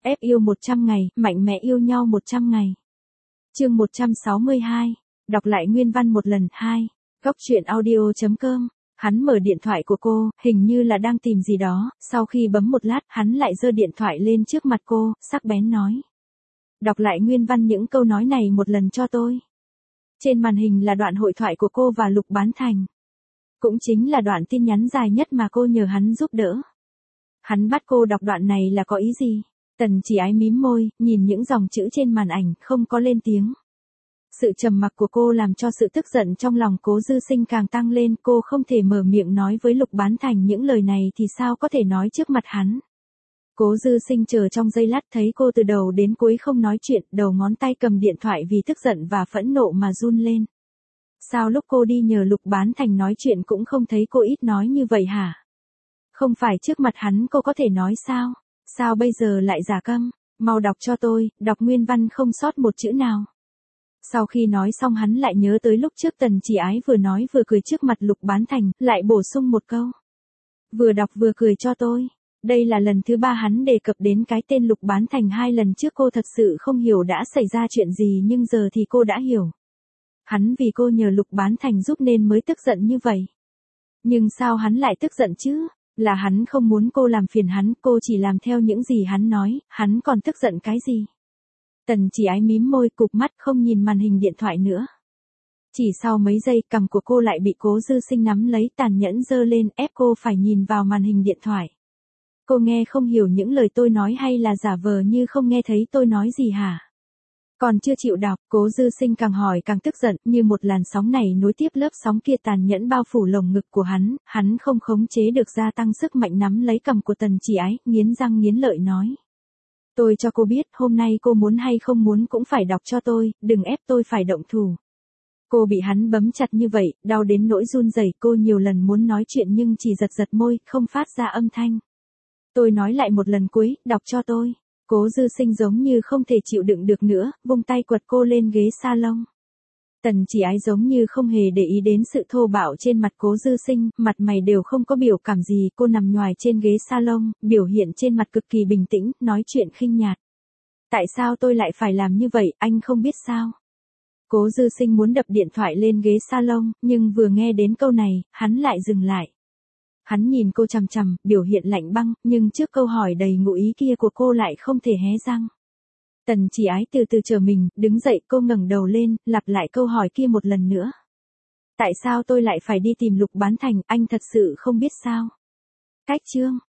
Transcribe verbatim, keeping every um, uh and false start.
Ép yêu một trăm ngày, mạnh mẽ yêu nhau một trăm ngày. Chương một trăm sáu mươi hai. Đọc lại nguyên văn một lần. hai. Góc truyện audio chấm com. Hắn mở điện thoại của cô, hình như là đang tìm gì đó, sau khi bấm một lát, hắn lại giơ điện thoại lên trước mặt cô, sắc bén nói. Đọc lại nguyên văn những câu nói này một lần cho tôi. Trên màn hình là đoạn hội thoại của cô và Lục Bán Thành. Cũng chính là đoạn tin nhắn dài nhất mà cô nhờ hắn giúp đỡ. Hắn bắt cô đọc đoạn này là có ý gì? Tần Chỉ Ái mím môi, nhìn những dòng chữ trên màn ảnh, không có lên tiếng. Sự trầm mặc của cô làm cho sự tức giận trong lòng Cố Dư Sinh càng tăng lên, cô không thể mở miệng nói với Lục Bán Thành những lời này thì sao có thể nói trước mặt hắn. Cố Dư Sinh chờ trong giây lát thấy cô từ đầu đến cuối không nói chuyện, đầu ngón tay cầm điện thoại vì tức giận và phẫn nộ mà run lên. Sao lúc cô đi nhờ Lục Bán Thành nói chuyện cũng không thấy cô ít nói như vậy hả? Không phải trước mặt hắn cô có thể nói sao? Sao bây giờ lại giả câm? Mau đọc cho tôi, đọc nguyên văn không sót một chữ nào. Sau khi nói xong hắn lại nhớ tới lúc trước Tần Chỉ Ái vừa nói vừa cười trước mặt Lục Bán Thành, lại bổ sung một câu. Vừa đọc vừa cười cho tôi. Đây là lần thứ ba hắn đề cập đến cái tên Lục Bán Thành, hai lần trước cô thật sự không hiểu đã xảy ra chuyện gì nhưng giờ thì cô đã hiểu. Hắn vì cô nhờ Lục Bán Thành giúp nên mới tức giận như vậy. Nhưng sao hắn lại tức giận chứ? Là hắn không muốn cô làm phiền hắn, cô chỉ làm theo những gì hắn nói, hắn còn tức giận cái gì? Tần Chỉ Ái mím môi cụp mắt không nhìn màn hình điện thoại nữa. Chỉ sau mấy giây cằm của cô lại bị Cố Dư Sinh nắm lấy tàn nhẫn giơ lên ép cô phải nhìn vào màn hình điện thoại. Cô nghe không hiểu những lời tôi nói hay là giả vờ như không nghe thấy tôi nói gì hả? Còn chưa chịu đọc, Cố Dư Sinh càng hỏi càng tức giận, như một làn sóng này nối tiếp lớp sóng kia tàn nhẫn bao phủ lồng ngực của hắn, hắn không khống chế được gia tăng sức mạnh nắm lấy cằm của Tần Chỉ Ái, nghiến răng nghiến lợi nói. Tôi cho cô biết, hôm nay cô muốn hay không muốn cũng phải đọc cho tôi, đừng ép tôi phải động thủ. Cô bị hắn bấm chặt như vậy, đau đến nỗi run rẩy, cô nhiều lần muốn nói chuyện nhưng chỉ giật giật môi, không phát ra âm thanh. Tôi nói lại một lần cuối, đọc cho tôi. Cố Dư Sinh giống như không thể chịu đựng được nữa, vung tay quật cô lên ghế salon. Tần Chỉ Ái giống như không hề để ý đến sự thô bạo trên mặt Cố Dư Sinh, mặt mày đều không có biểu cảm gì, cô nằm nhoài trên ghế salon, biểu hiện trên mặt cực kỳ bình tĩnh, nói chuyện khinh nhạt. Tại sao tôi lại phải làm như vậy, anh không biết sao? Cố Dư Sinh muốn đập điện thoại lên ghế salon, nhưng vừa nghe đến câu này, hắn lại dừng lại. Hắn nhìn cô chằm chằm, biểu hiện lạnh băng, nhưng trước câu hỏi đầy ngụ ý kia của cô lại không thể hé răng. Tần Chỉ Ái từ từ trở mình, đứng dậy, cô ngẩng đầu lên, lặp lại câu hỏi kia một lần nữa. Tại sao tôi lại phải đi tìm Lục Bán Thành, anh thật sự không biết sao? Cách chương.